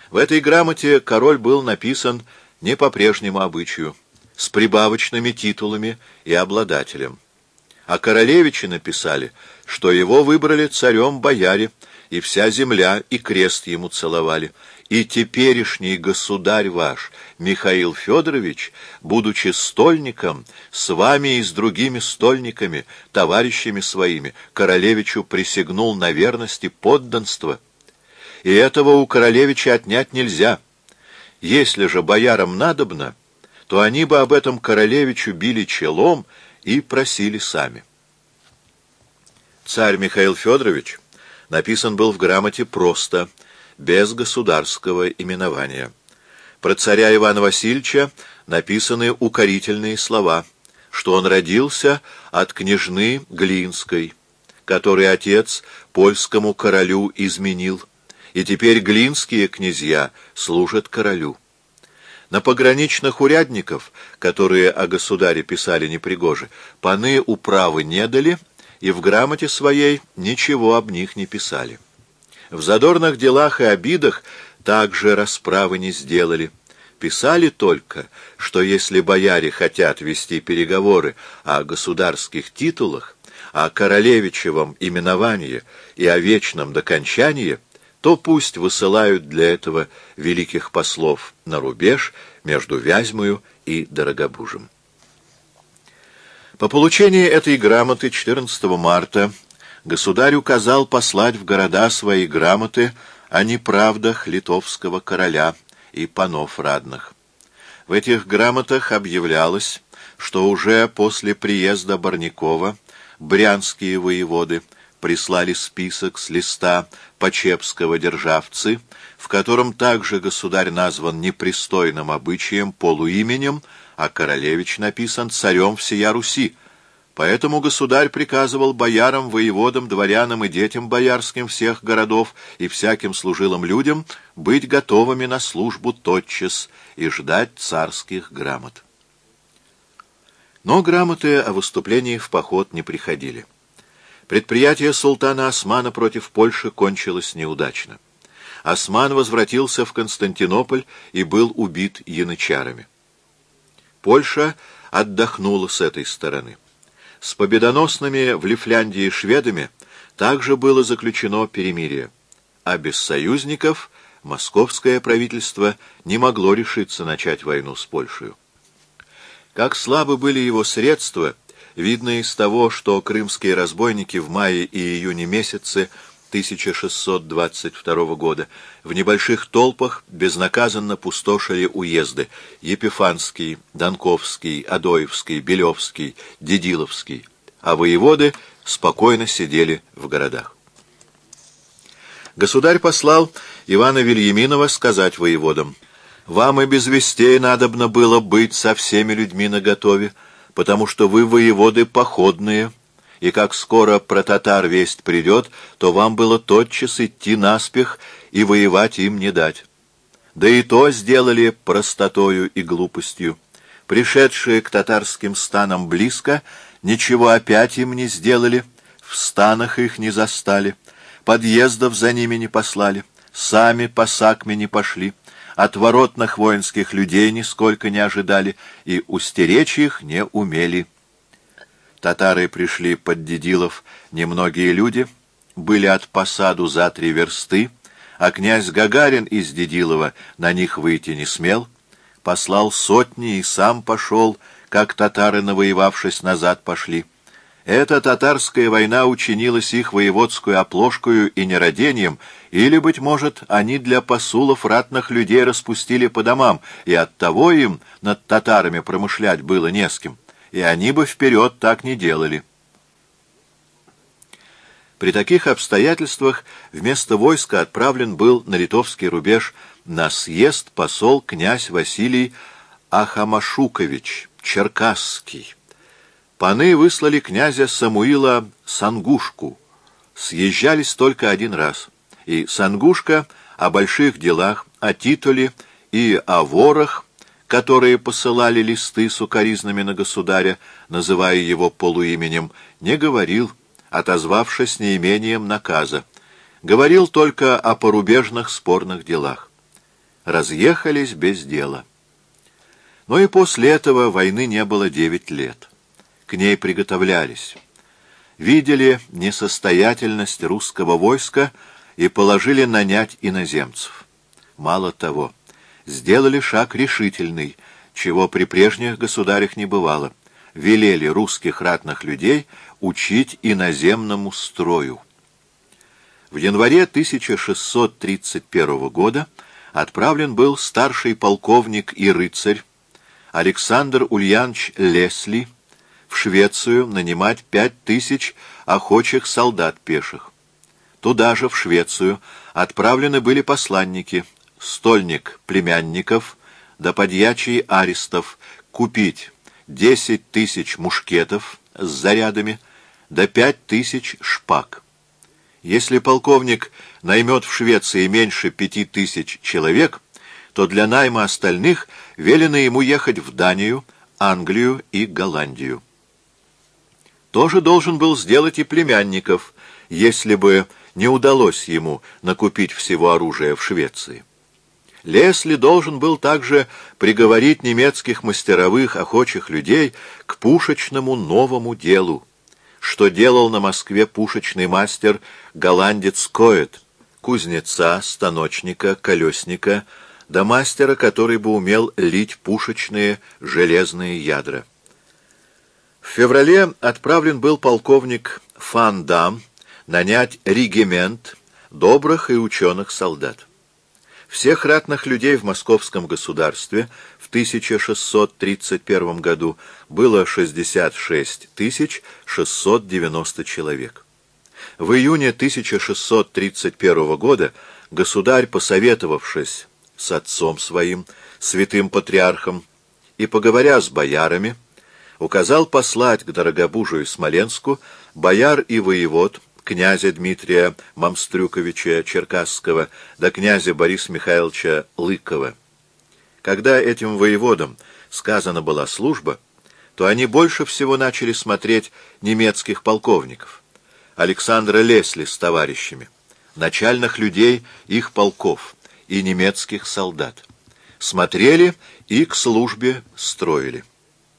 В этой грамоте король был написан не по прежнему обычаю, с прибавочными титулами и обладателем. А королевичи написали, что его выбрали царем бояре, и вся земля и крест ему целовали. И теперешний государь ваш, Михаил Федорович, будучи стольником, с вами и с другими стольниками, товарищами своими, королевичу присягнул на верность и подданство. И этого у королевича отнять нельзя. Если же боярам надобно, то они бы об этом королевичу били челом и просили сами. Царь Михаил Федорович написан был в грамоте просто, без государского именования. Про царя Ивана Васильевича написаны укорительные слова, что он родился от княжны Глинской, который отец польскому королю изменил, и теперь глинские князья служат королю. На пограничных урядников, которые о государе писали непригоже, паны управы не дали, и в грамоте своей ничего об них не писали. В задорных делах и обидах также расправы не сделали. Писали только, что если бояре хотят вести переговоры о государских титулах, о королевичевом именовании и о вечном докончании, то пусть высылают для этого великих послов на рубеж между Вязьмою и Дорогобужем. По получении этой грамоты 14 марта государь указал послать в города свои грамоты о неправдах литовского короля и панов радных. В этих грамотах объявлялось, что уже после приезда Барникова брянские воеводы прислали список с листа Почепского державцы, в котором также государь назван непристойным обычаем, полуименем, а королевич написан царем всея Руси. Поэтому государь приказывал боярам, воеводам, дворянам и детям боярским всех городов и всяким служилым людям быть готовыми на службу тотчас и ждать царских грамот. Но грамоты о выступлении в поход не приходили. Предприятие султана Османа против Польши кончилось неудачно. Осман возвратился в Константинополь и был убит янычарами. Польша отдохнула с этой стороны. С победоносными в Лифляндии шведами также было заключено перемирие, а без союзников московское правительство не могло решиться начать войну с Польшей. Как слабы были его средства, видно из того, что крымские разбойники в мае и июне месяце 1622 года в небольших толпах безнаказанно пустошили уезды Епифанский, Донковский, Адоевский, Белевский, Дедиловский, а воеводы спокойно сидели в городах. Государь послал Ивана Вильяминова сказать воеводам: «Вам и без вестей надобно было быть со всеми людьми наготове, потому что вы воеводы походные, и как скоро про татар весть придет, то вам было тотчас идти наспех и воевать им не дать. Да и то сделали простотою и глупостью. Пришедшие к татарским станам близко, ничего опять им не сделали, в станах их не застали, подъездов за ними не послали, сами по сакме не пошли, отворотных воинских людей нисколько не ожидали и устеречь их не умели. Татары пришли под Дедилов немногие люди, были от посаду за 3 версты, а князь Гагарин из Дедилова на них выйти не смел, послал сотни и сам пошел, как татары, навоевавшись, назад пошли. Эта татарская война учинилась их воеводскую оплошкою и нерадением, или, быть может, они для посулов ратных людей распустили по домам, и оттого им над татарами промышлять было не с кем, и они бы вперед так не делали. При таких обстоятельствах вместо войска отправлен был на литовский рубеж на съезд посол князь Василий Ахамашукович Черкасский. Паны выслали князя Самуила Сангушку. Съезжались только один раз, и Сангушка о больших делах, о титуле и о ворах, которые посылали листы с укоризнами на государя, называя его полуименем, не говорил, отозвавшись неимением наказа. Говорил только о порубежных спорных делах. разъехались без дела. Но и после этого войны не было 9 лет. К ней приготовлялись. Видели несостоятельность русского войска и положили нанять иноземцев. Мало того, сделали шаг решительный, чего при прежних государях не бывало. Велели русских ратных людей учить иноземному строю. В январе 1631 года отправлен был старший полковник и рыцарь Александр Ульянович Лесли в Швецию нанимать 5000 охочих солдат пеших. Туда же, в Швецию, отправлены были посланники, стольник племянников да подьячий Аристов, купить 10 000 мушкетов с зарядами да 5000 шпаг. Если полковник наймет в Швеции меньше 5000 человек, то для найма остальных велено ему ехать в Данию, Англию и Голландию. Тоже должен был сделать и племянников, если бы не удалось ему накупить всего оружия в Швеции. Лесли должен был также приговорить немецких мастеровых охочих людей к пушечному новому делу, что делал на Москве пушечный мастер голландец Коэт, кузнеца, станочника, колесника, да мастера, который бы умел лить пушечные железные ядра. В феврале отправлен был полковник Фан Дам нанять регимент добрых и ученых солдат. Всех ратных людей в московском государстве в 1631 году было 66 690 человек. В июне 1631 года государь, посоветовавшись с отцом своим, святым патриархом, и поговоря с боярами, указал послать к Дорогобужу Смоленску бояр и воевод, князя Дмитрия Мамстрюковича Черкасского да князя Бориса Михайловича Лыкова. Когда этим воеводам сказана была служба, то они больше всего начали смотреть немецких полковников, Александра Лесли с товарищами, начальных людей их полков и немецких солдат. Смотрели и к службе строили.